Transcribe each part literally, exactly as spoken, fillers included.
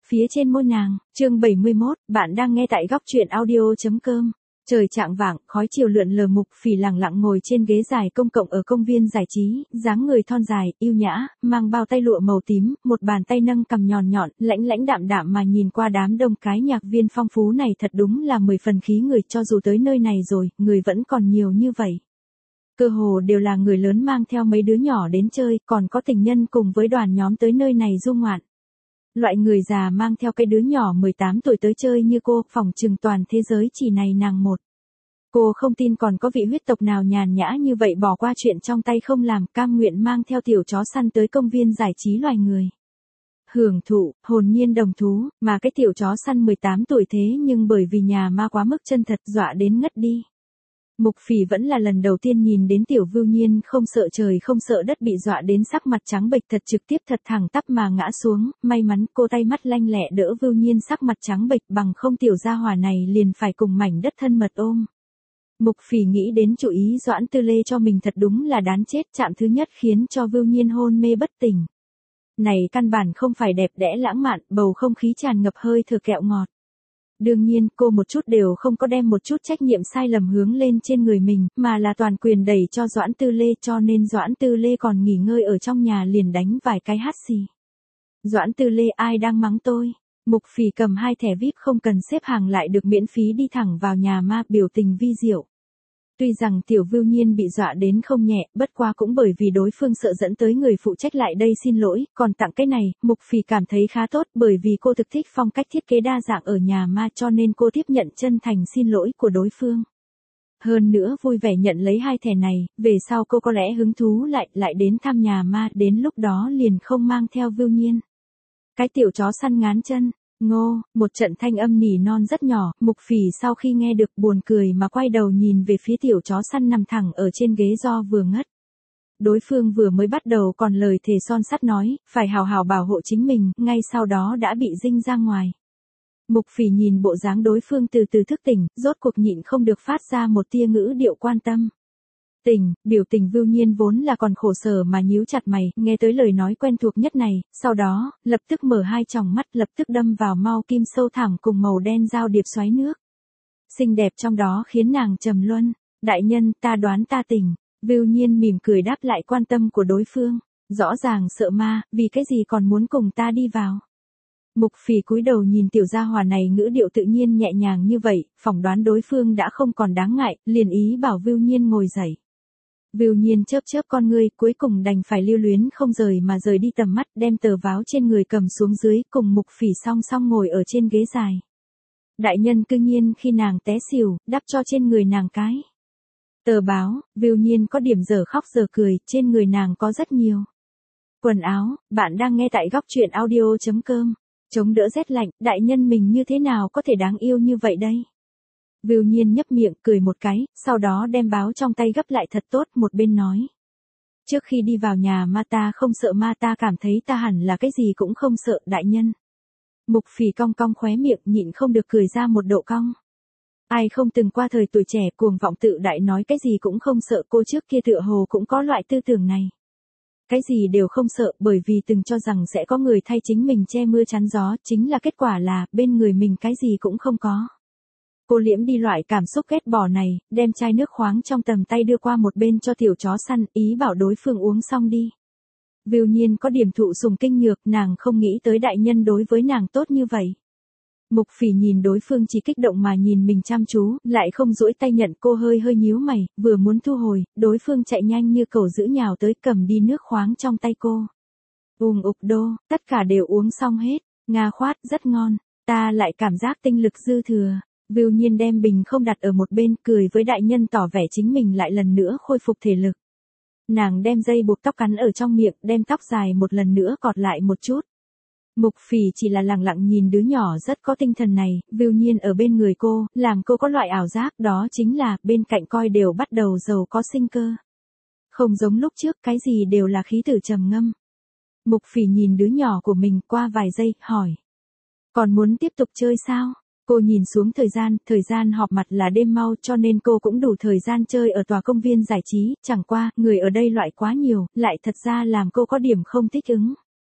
phía trên môi nàng. Chương bảy mươi mốt, bạn đang nghe tại góc truyện audio chấm com. Trời chạng vạng, khói chiều lượn lờ, Mục Phỉ lẳng lặng ngồi trên ghế dài công cộng ở công viên giải trí, dáng người thon dài, yêu nhã, mang bao tay lụa màu tím, một bàn tay nâng cằm nhọn nhọn, lãnh lãnh đạm đạm mà nhìn qua đám đông cái nhạc viên phong phú này, thật đúng là mười phần khí người. Cho dù tới nơi này rồi, người vẫn còn nhiều như vậy. Cơ hồ đều là người lớn mang theo mấy đứa nhỏ đến chơi, còn có tình nhân cùng với đoàn nhóm tới nơi này du ngoạn. Loại người già mang theo cái đứa nhỏ mười tám tuổi tới chơi như cô, phỏng chừng toàn thế giới chỉ này nàng một. Cô không tin còn có vị huyết tộc nào nhàn nhã như vậy bỏ qua chuyện trong tay không làm, cam nguyện mang theo tiểu chó săn tới công viên giải trí loài người. Hưởng thụ, hồn nhiên đồng thú, mà cái tiểu chó săn mười tám tuổi thế nhưng bởi vì nhà ma quá mức chân thật dọa đến ngất đi. Mục Phỉ vẫn là lần đầu tiên nhìn đến tiểu Vưu Nhiên không sợ trời không sợ đất bị dọa đến sắc mặt trắng bệch, thật trực tiếp thật thẳng tắp mà ngã xuống, may mắn cô tay mắt lanh lẹ đỡ Vưu Nhiên sắc mặt trắng bệch, bằng không tiểu gia hỏa này liền phải cùng mảnh đất thân mật ôm. Mục Phỉ nghĩ đến chủ ý Doãn Tư Lê cho mình thật đúng là đáng chết, chạm thứ nhất khiến cho Vưu Nhiên hôn mê bất tỉnh. Này căn bản không phải đẹp đẽ lãng mạn, bầu không khí tràn ngập hơi thừa kẹo ngọt. Đương nhiên, cô một chút đều không có đem một chút trách nhiệm sai lầm hướng lên trên người mình, mà là toàn quyền đẩy cho Doãn Tư Lê, cho nên Doãn Tư Lê còn nghỉ ngơi ở trong nhà liền đánh vài cái hắt xì. Doãn Tư Lê, ai đang mắng tôi? Mục Phỉ cầm hai thẻ vi ai pi không cần xếp hàng lại được miễn phí đi thẳng vào nhà ma, biểu tình vi diệu. Tuy rằng tiểu Vưu Nhiên bị dọa đến không nhẹ, bất quá cũng bởi vì đối phương sợ dẫn tới người phụ trách lại đây xin lỗi, còn tặng cái này, Mục Phỉ cảm thấy khá tốt, bởi vì cô thực thích phong cách thiết kế đa dạng ở nhà ma, cho nên cô tiếp nhận chân thành xin lỗi của đối phương. Hơn nữa vui vẻ nhận lấy hai thẻ này, về sau cô có lẽ hứng thú lại lại đến thăm nhà ma, đến lúc đó liền không mang theo Vưu Nhiên. Cái tiểu chó săn ngán chân. Ngô, một trận thanh âm nỉ non rất nhỏ, Mục Phỉ sau khi nghe được buồn cười mà quay đầu nhìn về phía tiểu chó săn nằm thẳng ở trên ghế do vừa ngất. Đối phương vừa mới bắt đầu còn lời thề son sắt nói, phải hào hào bảo hộ chính mình, ngay sau đó đã bị dinh ra ngoài. Mục Phỉ nhìn bộ dáng đối phương từ từ thức tỉnh, rốt cuộc nhịn không được phát ra một tia ngữ điệu quan tâm. Tình, biểu tình Vưu Nhiên vốn là còn khổ sở mà nhíu chặt mày, nghe tới lời nói quen thuộc nhất này, sau đó, lập tức mở hai tròng mắt, lập tức đâm vào mau kim sâu thẳm cùng màu đen giao điệp xoáy nước. Xinh đẹp trong đó khiến nàng trầm luân, đại nhân, ta đoán ta tỉnh. Vưu Nhiên mỉm cười đáp lại quan tâm của đối phương, rõ ràng sợ ma, vì cái gì còn muốn cùng ta đi vào. Mục Phỉ cúi đầu nhìn tiểu gia hỏa này ngữ điệu tự nhiên nhẹ nhàng như vậy, phỏng đoán đối phương đã không còn đáng ngại, liền ý bảo Vưu Nhiên ngồi dậy. Vưu Nhiên chớp chớp con ngươi, cuối cùng đành phải lưu luyến không rời mà rời đi tầm mắt, đem tờ báo trên người cầm xuống dưới, cùng Mục Phỉ song song ngồi ở trên ghế dài. Đại nhân cư nhiên khi nàng té xỉu, đắp cho trên người nàng cái tờ báo, Vưu Nhiên có điểm giờ khóc giờ cười, trên người nàng có rất nhiều quần áo. Bạn đang nghe tại góc truyện audio chấm com. Chống đỡ rét lạnh, đại nhân mình như thế nào có thể đáng yêu như vậy đây? Vưu Nhiên nhấp miệng cười một cái, sau đó đem báo trong tay gấp lại thật tốt, một bên nói. Trước khi đi vào nhà ma ta không sợ ma, ta cảm thấy ta hẳn là cái gì cũng không sợ, đại nhân. Mục Phỉ cong cong khóe miệng, nhịn không được cười ra một độ cong. Ai không từng qua thời tuổi trẻ cuồng vọng tự đại nói cái gì cũng không sợ, cô trước kia tựa hồ cũng có loại tư tưởng này. Cái gì đều không sợ, bởi vì từng cho rằng sẽ có người thay chính mình che mưa chắn gió, chính là kết quả là, bên người mình cái gì cũng không có. Cô liễm đi loại cảm xúc ghét bỏ này, đem chai nước khoáng trong tầm tay đưa qua một bên cho tiểu chó săn, ý bảo đối phương uống xong đi. Vưu Nhiên có điểm thụ sủng kinh nhược, nàng không nghĩ tới đại nhân đối với nàng tốt như vậy. Mục Phỉ nhìn đối phương chỉ kích động mà nhìn mình chăm chú, lại không duỗi tay nhận, cô hơi hơi nhíu mày, vừa muốn thu hồi, đối phương chạy nhanh như cẩu dữ nhào tới cầm đi nước khoáng trong tay cô. Ùng ục đô, tất cả đều uống xong hết, nga khoát, rất ngon, ta lại cảm giác tinh lực dư thừa. Vưu Nhiên đem bình không đặt ở một bên, cười với đại nhân tỏ vẻ chính mình lại lần nữa khôi phục thể lực. Nàng đem dây buộc tóc cắn ở trong miệng, đem tóc dài một lần nữa cọt lại một chút. Mục Phỉ chỉ là lặng lặng nhìn đứa nhỏ rất có tinh thần này, Vưu Nhiên ở bên người cô, làm cô có loại ảo giác, đó chính là, bên cạnh coi đều bắt đầu giàu có sinh cơ. Không giống lúc trước, cái gì đều là khí tử trầm ngâm. Mục Phỉ nhìn đứa nhỏ của mình qua vài giây, hỏi. Còn muốn tiếp tục chơi sao? Cô nhìn xuống thời gian, thời gian họp mặt là đêm mau, cho nên cô cũng đủ thời gian chơi ở tòa công viên giải trí, chẳng qua, người ở đây loại quá nhiều, lại thật ra làm cô có điểm không thích ứng.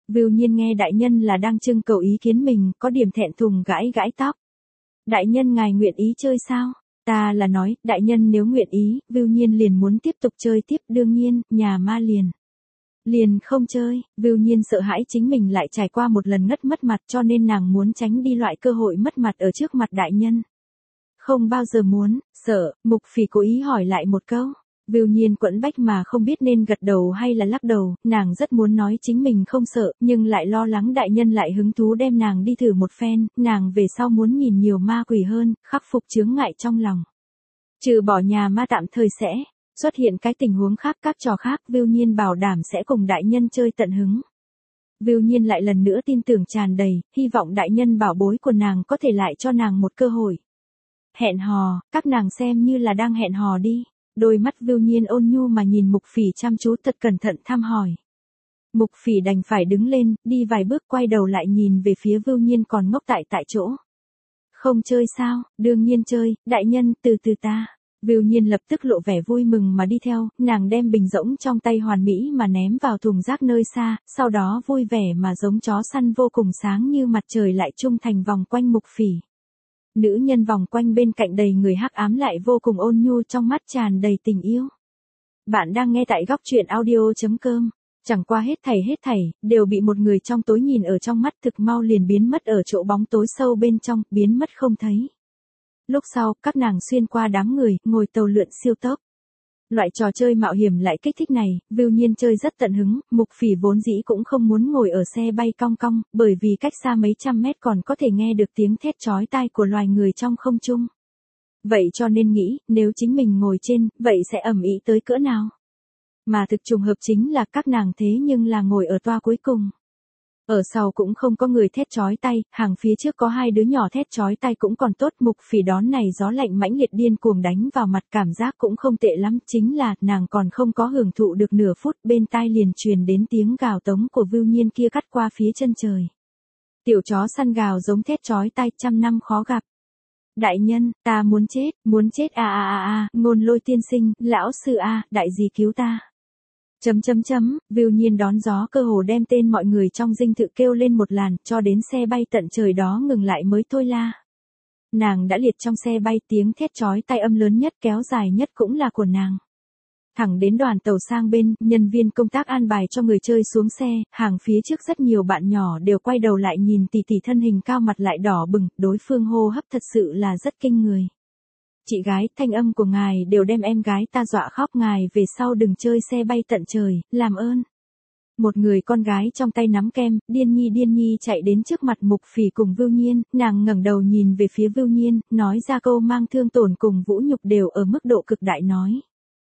Vưu Nhiên nghe đại nhân là đang trưng cầu ý kiến mình, có điểm thẹn thùng gãi gãi tóc. Đại nhân ngài nguyện ý chơi sao? Ta là nói, đại nhân nếu nguyện ý, Vưu Nhiên liền muốn tiếp tục chơi tiếp, đương nhiên, nhà ma liền. Liền không chơi, Vưu Nhiên sợ hãi chính mình lại trải qua một lần ngất mất mặt cho nên nàng muốn tránh đi loại cơ hội mất mặt ở trước mặt đại nhân. Không bao giờ muốn, sợ, Mục Phỉ cố ý hỏi lại một câu. Vưu Nhiên quẫn bách mà không biết nên gật đầu hay là lắc đầu, nàng rất muốn nói chính mình không sợ, nhưng lại lo lắng đại nhân lại hứng thú đem nàng đi thử một phen, nàng về sau muốn nhìn nhiều ma quỷ hơn, khắc phục chướng ngại trong lòng. Trừ bỏ nhà ma tạm thời sẽ xuất hiện cái tình huống khác, các trò khác, Vưu Nhiên bảo đảm sẽ cùng đại nhân chơi tận hứng. Vưu Nhiên lại lần nữa tin tưởng tràn đầy, hy vọng đại nhân bảo bối của nàng có thể lại cho nàng một cơ hội. Hẹn hò, các nàng xem như là đang hẹn hò đi. Đôi mắt Vưu Nhiên ôn nhu mà nhìn Mục Phỉ chăm chú thật cẩn thận thăm hỏi. Mục Phỉ đành phải đứng lên, đi vài bước quay đầu lại nhìn về phía Vưu Nhiên còn ngốc tại tại chỗ. Không chơi sao, đương nhiên chơi, đại nhân, từ từ ta. Vưu Nhiên lập tức lộ vẻ vui mừng mà đi theo, nàng đem bình rỗng trong tay hoàn mỹ mà ném vào thùng rác nơi xa, sau đó vui vẻ mà giống chó săn vô cùng sáng như mặt trời lại trung thành vòng quanh Mục Phỉ. Nữ nhân vòng quanh bên cạnh đầy người hắc ám lại vô cùng ôn nhu, trong mắt tràn đầy tình yêu. Bạn đang nghe tại góc truyện audio chấm com. Chẳng qua hết thảy hết thảy, đều bị một người trong tối nhìn ở trong mắt, thực mau liền biến mất ở chỗ bóng tối sâu bên trong, biến mất không thấy. Lúc sau, các nàng xuyên qua đám người, ngồi tàu lượn siêu tốc. Loại trò chơi mạo hiểm lại kích thích này, Vưu Nhiên chơi rất tận hứng, Mục Phỉ vốn dĩ cũng không muốn ngồi ở xe bay cong cong, bởi vì cách xa mấy trăm mét còn có thể nghe được tiếng thét chói tai của loài người trong không trung. Vậy cho nên nghĩ, nếu chính mình ngồi trên, vậy sẽ ầm ĩ tới cỡ nào? Mà thực trùng hợp chính là các nàng thế nhưng là ngồi ở toa cuối cùng. Ở sau cũng không có người thét chói tay, hàng phía trước có hai đứa nhỏ thét chói tay cũng còn tốt, Mục Phỉ đón này gió lạnh mãnh liệt điên cuồng đánh vào mặt, cảm giác cũng không tệ lắm, chính là nàng còn không có hưởng thụ được nửa phút, bên tai liền truyền đến tiếng gào tống của Vưu Nhiên kia cắt qua phía chân trời. Tiểu chó săn gào giống thét chói tai, trăm năm khó gặp. Đại nhân, ta muốn chết, muốn chết a a a a, Ngôn Lôi tiên sinh, lão sư a, đại gì cứu ta. Chấm chấm chấm, Vưu Nhiên đón gió cơ hồ đem tên mọi người trong dinh thự kêu lên một làn, cho đến xe bay tận trời đó ngừng lại mới thôi la. Nàng đã liệt trong xe bay, tiếng thét chói tai âm lớn nhất kéo dài nhất cũng là của nàng. Thẳng đến đoàn tàu sang bên, nhân viên công tác an bài cho người chơi xuống xe, hàng phía trước rất nhiều bạn nhỏ đều quay đầu lại nhìn tỷ tỷ thân hình cao mặt lại đỏ bừng, đối phương hô hấp thật sự là rất kinh người. Chị gái, thanh âm của ngài đều đem em gái ta dọa khóc, ngài về sau đừng chơi xe bay tận trời, làm ơn. Một người con gái trong tay nắm kem, điên nhi điên nhi chạy đến trước mặt Mục Phỉ cùng Vưu Nhiên, nàng ngẩng đầu nhìn về phía Vưu Nhiên, nói ra câu mang thương tổn cùng vũ nhục đều ở mức độ cực đại nói.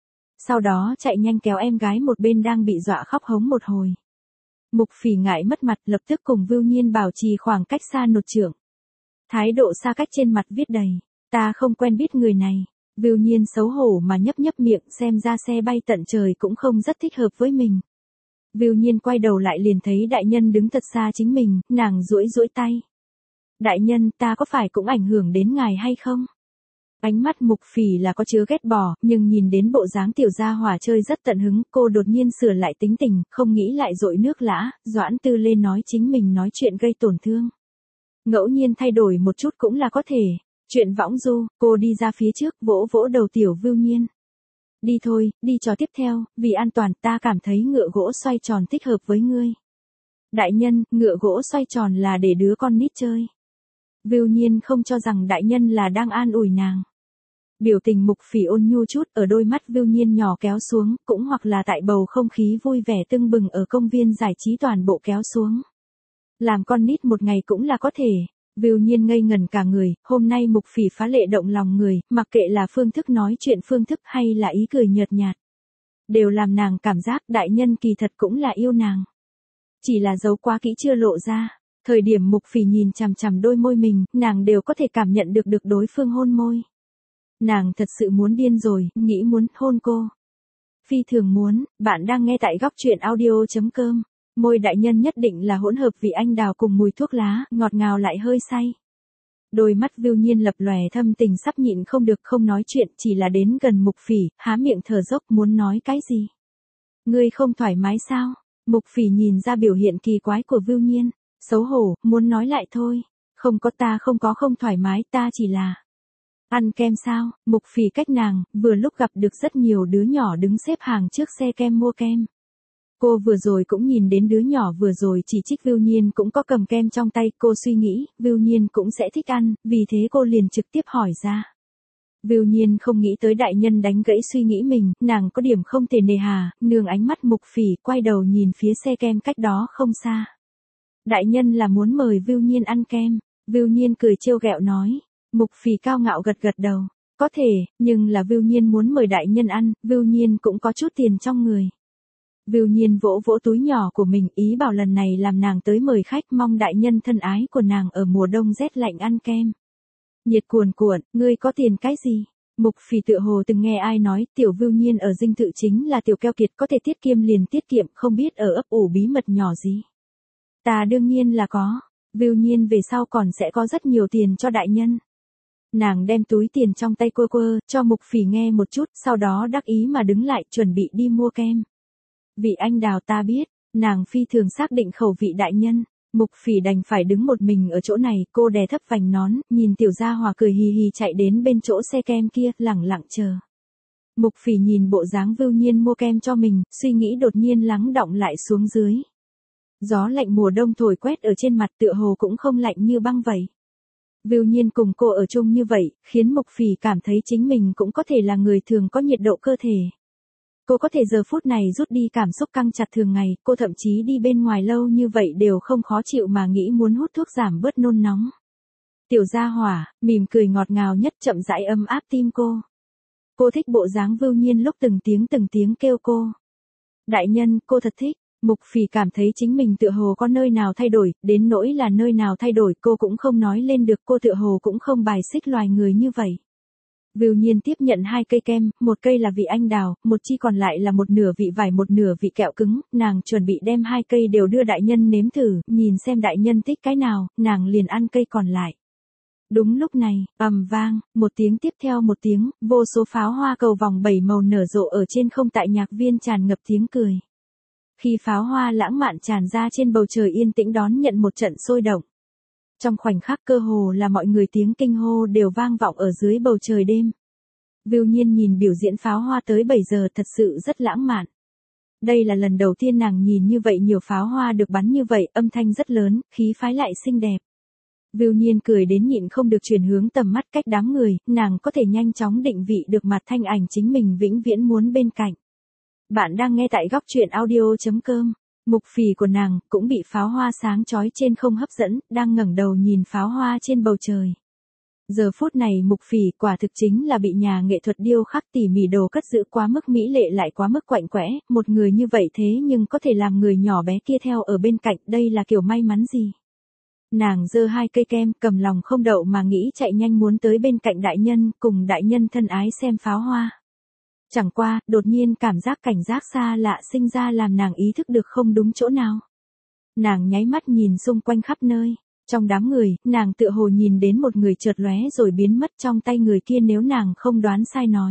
Sau đó chạy nhanh kéo em gái một bên đang bị dọa khóc hống một hồi. Mục Phỉ ngại mất mặt, lập tức cùng Vưu Nhiên bảo trì khoảng cách xa nột trưởng. Thái độ xa cách trên mặt viết đầy. Ta không quen biết người này. Vưu Nhiên xấu hổ mà nhấp nhấp miệng, xem ra xe bay tận trời cũng không rất thích hợp với mình. Vưu Nhiên quay đầu lại liền thấy đại nhân đứng thật xa chính mình, nàng duỗi duỗi tay. Đại nhân, ta có phải cũng ảnh hưởng đến ngài hay không? Ánh mắt Mục Phỉ là có chứa ghét bỏ, nhưng nhìn đến bộ dáng tiểu gia hỏa chơi rất tận hứng, cô đột nhiên sửa lại tính tình, không nghĩ lại dội nước lã, Doãn Tư Lê nói chính mình nói chuyện gây tổn thương. Ngẫu nhiên thay đổi một chút cũng là có thể. Chuyện võng du, cô đi ra phía trước, vỗ vỗ đầu tiểu Vưu Nhiên. Đi thôi, đi trò tiếp theo, vì an toàn ta cảm thấy ngựa gỗ xoay tròn thích hợp với ngươi. Đại nhân, ngựa gỗ xoay tròn là để đứa con nít chơi. Vưu Nhiên không cho rằng đại nhân là đang an ủi nàng. Biểu tình Mục Phỉ ôn nhu chút, ở đôi mắt Vưu Nhiên nhỏ kéo xuống, cũng hoặc là tại bầu không khí vui vẻ tưng bừng ở công viên giải trí toàn bộ kéo xuống. Làm con nít một ngày cũng là có thể. Vưu Nhiên ngây ngẩn cả người, hôm nay Mục Phỉ phá lệ động lòng người, mặc kệ là phương thức nói chuyện phương thức hay là ý cười nhợt nhạt. Đều làm nàng cảm giác đại nhân kỳ thật cũng là yêu nàng. Chỉ là giấu quá kỹ chưa lộ ra. Thời điểm Mục Phỉ nhìn chằm chằm đôi môi mình, nàng đều có thể cảm nhận được được đối phương hôn môi. Nàng thật sự muốn điên rồi, nghĩ muốn hôn cô. Phi thường muốn, bạn đang nghe tại góc truyện audio chấm com. Môi đại nhân nhất định là hỗn hợp vị anh đào cùng mùi thuốc lá, ngọt ngào lại hơi say. Đôi mắt Vưu Nhiên lập lòe thâm tình sắp nhịn không được không nói chuyện, chỉ là đến gần Mục Phỉ, há miệng thở dốc muốn nói cái gì. Ngươi không thoải mái sao? Mục Phỉ nhìn ra biểu hiện kỳ quái của Vưu Nhiên, xấu hổ, muốn nói lại thôi. Không có, ta không có không thoải mái, ta chỉ là... Ăn kem sao? Mục Phỉ cách nàng, vừa lúc gặp được rất nhiều đứa nhỏ đứng xếp hàng trước xe kem mua kem. Cô vừa rồi cũng nhìn đến đứa nhỏ vừa rồi chỉ trích Vưu Nhiên cũng có cầm kem trong tay, cô suy nghĩ, Vưu Nhiên cũng sẽ thích ăn, vì thế cô liền trực tiếp hỏi ra. Vưu Nhiên không nghĩ tới đại nhân đánh gãy suy nghĩ mình, nàng có điểm không thể nề hà, nương ánh mắt Mục Phỉ, quay đầu nhìn phía xe kem cách đó không xa. Đại nhân là muốn mời Vưu Nhiên ăn kem. Vưu Nhiên cười trêu ghẹo nói. Mục Phỉ cao ngạo gật gật đầu. Có thể, nhưng là Vưu Nhiên muốn mời đại nhân ăn, Vưu Nhiên cũng có chút tiền trong người. Vưu Nhiên vỗ vỗ túi nhỏ của mình, ý bảo lần này làm nàng tới mời khách, mong đại nhân thân ái của nàng ở mùa đông rét lạnh ăn kem. Nhiệt cuồn cuộn, ngươi có tiền cái gì? Mục Phỉ tựa hồ từng nghe ai nói, tiểu Vưu Nhiên ở dinh thự chính là tiểu keo kiệt, có thể tiết kiệm liền tiết kiệm, không biết ở ấp ủ bí mật nhỏ gì. Ta đương nhiên là có. Vưu Nhiên về sau còn sẽ có rất nhiều tiền cho đại nhân. Nàng đem túi tiền trong tay quơ quơ, cho Mục Phỉ nghe một chút, sau đó đắc ý mà đứng lại, chuẩn bị đi mua kem. Vị anh đào ta biết, nàng phi thường xác định khẩu vị đại nhân. Mục Phỉ đành phải đứng một mình ở chỗ này, cô đè thấp vành nón, nhìn tiểu gia hòa cười hì hì chạy đến bên chỗ xe kem kia, lẳng lặng chờ. Mục Phỉ nhìn bộ dáng Vưu Nhiên mua kem cho mình, suy nghĩ đột nhiên lắng đọng lại xuống dưới. Gió lạnh mùa đông thổi quét ở trên mặt, tựa hồ cũng không lạnh như băng vậy. Vưu Nhiên cùng cô ở chung như vậy, khiến Mục Phỉ cảm thấy chính mình cũng có thể là người thường có nhiệt độ cơ thể. Cô có thể giờ phút này rút đi cảm xúc căng chặt thường ngày, cô thậm chí đi bên ngoài lâu như vậy đều không khó chịu mà nghĩ muốn hút thuốc giảm bớt nôn nóng. Tiểu gia hỏa, mỉm cười ngọt ngào nhất chậm rãi ấm áp tim cô. Cô thích bộ dáng Vưu Nhiên lúc từng tiếng từng tiếng kêu cô. Đại nhân, cô thật thích. Mục Phỉ cảm thấy chính mình tựa hồ có nơi nào thay đổi, đến nỗi là nơi nào thay đổi cô cũng không nói lên được, cô tựa hồ cũng không bài xích loài người như vậy. Vưu Nhiên tiếp nhận hai cây kem, một cây là vị anh đào, một chi còn lại là một nửa vị vải một nửa vị kẹo cứng, nàng chuẩn bị đem hai cây đều đưa đại nhân nếm thử, nhìn xem đại nhân thích cái nào, nàng liền ăn cây còn lại. Đúng lúc này, ầm vang, một tiếng tiếp theo một tiếng, vô số pháo hoa cầu vòng bảy màu nở rộ ở trên không, tại nhạc viên tràn ngập tiếng cười. Khi pháo hoa lãng mạn tràn ra trên bầu trời yên tĩnh đón nhận một trận sôi động. Trong khoảnh khắc cơ hồ là mọi người tiếng kinh hô đều vang vọng ở dưới bầu trời đêm. Vưu Nhiên nhìn biểu diễn pháo hoa tới bảy giờ thật sự rất lãng mạn. Đây là lần đầu tiên nàng nhìn như vậy nhiều pháo hoa được bắn như vậy, âm thanh rất lớn, khí phái lại xinh đẹp. Vưu Nhiên cười đến nhịn không được chuyển hướng tầm mắt cách đám người, nàng có thể nhanh chóng định vị được mặt thanh ảnh chính mình vĩnh viễn muốn bên cạnh. Bạn đang nghe tại góc truyện audio chấm com. Mục Phỉ của nàng cũng bị pháo hoa sáng chói trên không hấp dẫn, đang ngẩng đầu nhìn pháo hoa trên bầu trời. Giờ phút này Mục Phỉ quả thực chính là bị nhà nghệ thuật điêu khắc tỉ mỉ đồ cất giữ quá mức mỹ lệ lại quá mức quạnh quẽ, một người như vậy thế nhưng có thể làm người nhỏ bé kia theo ở bên cạnh, đây là kiểu may mắn gì. Nàng giơ hai cây kem, cầm lòng không đậu mà nghĩ chạy nhanh muốn tới bên cạnh đại nhân, cùng đại nhân thân ái xem pháo hoa. Chẳng qua, đột nhiên cảm giác cảnh giác xa lạ sinh ra làm nàng ý thức được không đúng chỗ nào. Nàng nháy mắt nhìn xung quanh khắp nơi. Trong đám người, nàng tựa hồ nhìn đến một người chợt lóe rồi biến mất, trong tay người kia nếu nàng không đoán sai nói.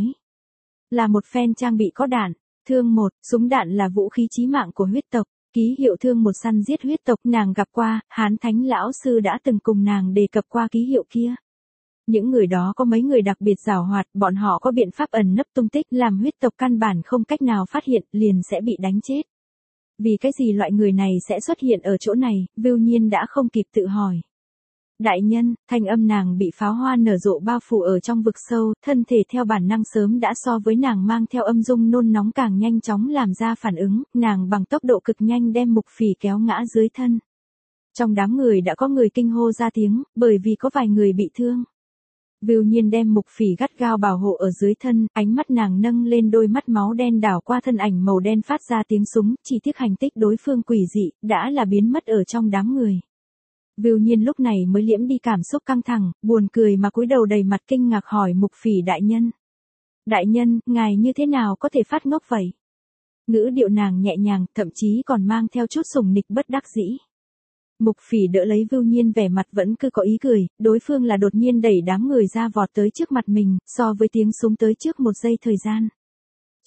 Là một phen trang bị có đạn. Thương một, súng đạn là vũ khí chí mạng của huyết tộc. Ký hiệu thương một săn giết huyết tộc nàng gặp qua, Hán Thánh Lão Sư đã từng cùng nàng đề cập qua ký hiệu kia. Những người đó có mấy người đặc biệt giàu hoạt, bọn họ có biện pháp ẩn nấp tung tích làm huyết tộc căn bản không cách nào phát hiện, liền sẽ bị đánh chết. Vì cái gì loại người này sẽ xuất hiện ở chỗ này, Vưu Nhiên đã không kịp tự hỏi. Đại nhân, thanh âm nàng bị pháo hoa nở rộ bao phủ ở trong vực sâu, thân thể theo bản năng sớm đã so với nàng mang theo âm dung nôn nóng càng nhanh chóng làm ra phản ứng, nàng bằng tốc độ cực nhanh đem Mục Phỉ kéo ngã dưới thân. Trong đám người đã có người kinh hô ra tiếng, bởi vì có vài người bị thương. Vưu Nhiên đem Mục Phỉ gắt gao bảo hộ ở dưới thân, ánh mắt nàng nâng lên, đôi mắt máu đen đảo qua thân ảnh màu đen phát ra tiếng súng, chỉ tiếc hành tích đối phương quỷ dị, đã là biến mất ở trong đám người. Vưu Nhiên lúc này mới liễm đi cảm xúc căng thẳng, buồn cười mà cúi đầu đầy mặt kinh ngạc hỏi Mục Phỉ đại nhân. Đại nhân, ngài như thế nào có thể phát ngốc vậy? Ngữ điệu nàng nhẹ nhàng, thậm chí còn mang theo chút sùng nịch bất đắc dĩ. Mục Phỉ đỡ lấy Vưu Nhiên vẻ mặt vẫn cứ có ý cười, đối phương là đột nhiên đẩy đám người ra vọt tới trước mặt mình, so với tiếng súng tới trước một giây thời gian.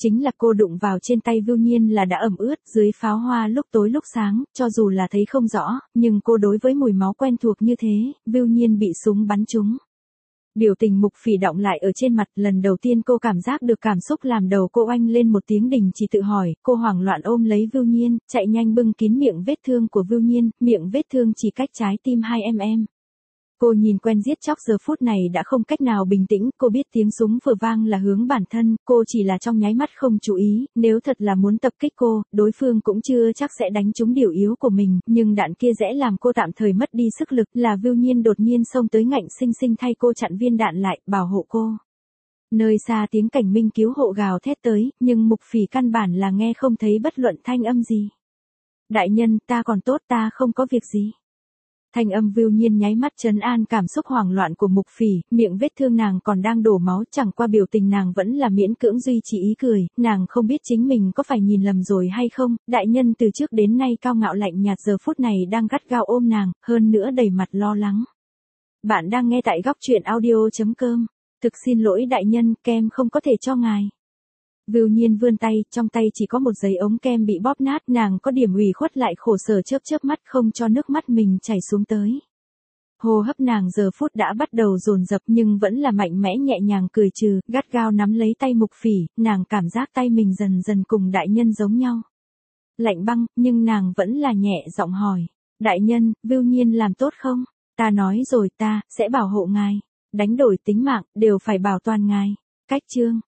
Chính là cô đụng vào trên tay Vưu Nhiên là đã ẩm ướt, dưới pháo hoa lúc tối lúc sáng, cho dù là thấy không rõ, nhưng cô đối với mùi máu quen thuộc như thế, Vưu Nhiên bị súng bắn trúng. Biểu tình Mục Phỉ đọng lại ở trên mặt, lần đầu tiên cô cảm giác được cảm xúc làm đầu cô oanh lên một tiếng đình chỉ tự hỏi, cô hoảng loạn ôm lấy Vưu Nhiên, chạy nhanh bưng kín miệng vết thương của Vưu Nhiên, miệng vết thương chỉ cách trái tim hai xăng-mét. Cô nhìn quen giết chóc giờ phút này đã không cách nào bình tĩnh, cô biết tiếng súng vừa vang là hướng bản thân, cô chỉ là trong nháy mắt không chú ý, nếu thật là muốn tập kích cô, đối phương cũng chưa chắc sẽ đánh trúng điểm yếu của mình, nhưng đạn kia dễ làm cô tạm thời mất đi sức lực, là Vưu Nhiên đột nhiên xông tới ngạnh sinh sinh thay cô chặn viên đạn lại, bảo hộ cô. Nơi xa tiếng cảnh minh cứu hộ gào thét tới, nhưng Mục Phỉ căn bản là nghe không thấy bất luận thanh âm gì. Đại nhân, ta còn tốt, ta không có việc gì. Thanh âm Vưu Nhiên nháy mắt trấn an cảm xúc hoảng loạn của Mục Phỉ, miệng vết thương nàng còn đang đổ máu, chẳng qua biểu tình nàng vẫn là miễn cưỡng duy trì ý cười, nàng không biết chính mình có phải nhìn lầm rồi hay không, đại nhân từ trước đến nay cao ngạo lạnh nhạt giờ phút này đang gắt gao ôm nàng, hơn nữa đầy mặt lo lắng. Bạn đang nghe tại góc truyện audio chấm com, thực xin lỗi đại nhân, kem không có thể cho ngài. Vưu Nhiên vươn tay, trong tay chỉ có một giấy ống kem bị bóp nát, nàng có điểm ủy khuất lại khổ sở chớp chớp mắt không cho nước mắt mình chảy xuống tới. Hô hấp nàng giờ phút đã bắt đầu dồn dập nhưng vẫn là mạnh mẽ nhẹ nhàng cười trừ, gắt gao nắm lấy tay Mục Phỉ, nàng cảm giác tay mình dần dần cùng đại nhân giống nhau. Lạnh băng, nhưng nàng vẫn là nhẹ giọng hỏi, đại nhân, Vưu Nhiên làm tốt không? Ta nói rồi ta, sẽ bảo hộ ngài, đánh đổi tính mạng, đều phải bảo toàn ngài. Cách chương